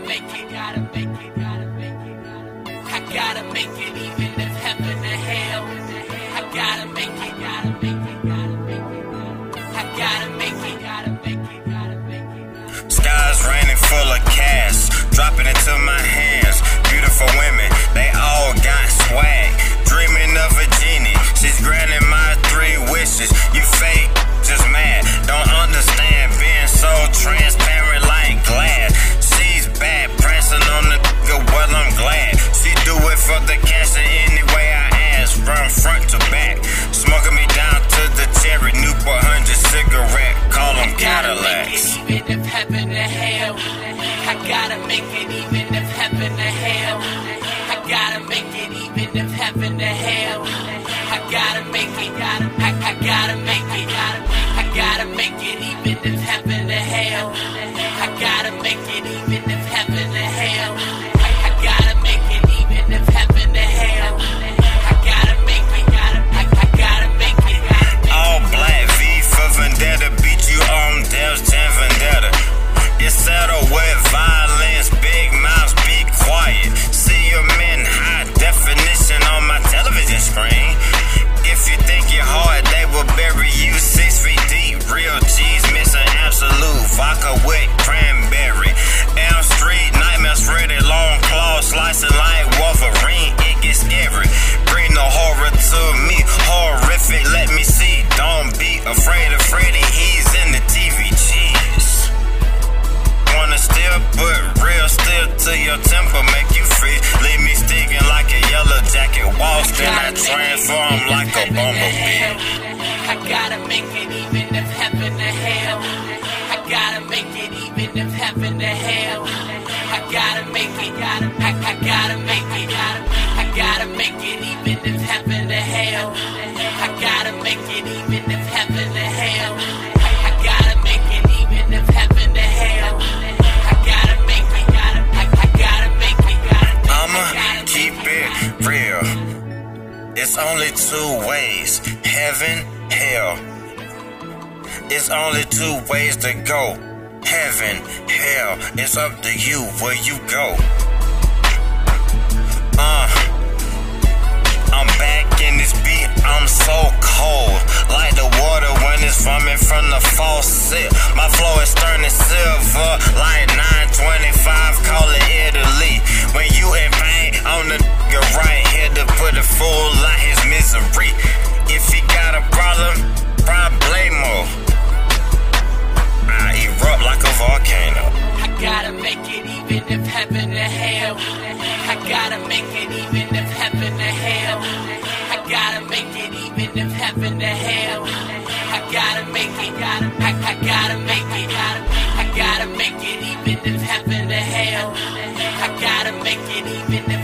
make it, gotta make it, gotta make it. I gotta make it even if heaven or hell. I gotta make it, gotta make it, gotta make it. I gotta make it, gotta make it, gotta make it. Skies raining full of cash, dropping into my hands. Beautiful women, they all got swag. Dreaming of a genie, she's granting my 3 wishes. You fake, just mad, don't understand being so transparent like glass. She's bad, prancing on the nigga, well I'm glad. She do it for the cash in any way I ask, from front to back. Smoking me down to the cherry, Newport 100 cigarette, call them Cadillacs. Even if heaven or hell, I gotta make it even if heaven or hell. I gotta make it even if heaven or hell. I gotta make it, I gotta make it, I gotta make it even if heaven or hell. I gotta make it even if heaven or hell. I gotta make it even if heaven or hell. I gotta make it, I gotta make it. All black, V for Vendetta, beat you on Dev's Jam Vendetta. You settle with violence, big mouths, be quiet. See your men high definition on my television screen. If you think you're hard, they will bury you 6 feet deep. Real G's missing absolute vodka with cranberry. Elm Street, nightmares Freddy, long claws slicing like Wolverine. It gets scary. Bring the horror to me, horrific. Let me see. Don't be afraid of Freddy. He's in the TV. Jeez. Wanna still put real steel to your temper, make you free. Leave me sticking like a yellow jacket. Waltz, then I transform like a bumblebee. I gotta make it even if heaven or hell. I gotta make it even if heaven or hell. I gotta make it, I gotta make it, I gotta make it even if heaven or hell. I gotta make it even if heaven or hell. I gotta make it even if heaven or hell. I gotta make it, I gotta make it, I'ma keep it real. It's only 2 ways, heaven, hell. It's only 2 ways to go, heaven, hell. It's up to you where you go. I'm back in this beat, I'm so cold. Like the water when it's running from the faucet. My flow is turning silver, like 925, call it Italy. When you in pain, I'm the nigga right here to put a fool like his misery. If he got a problem, problemo. I erupt like a volcano. I gotta make it even if heaven or hell. I gotta make it even if heaven or hell. I gotta make it even if heaven or hell. I gotta make it, I gotta make it, I gotta make it even if heaven or hell. I gotta make it even if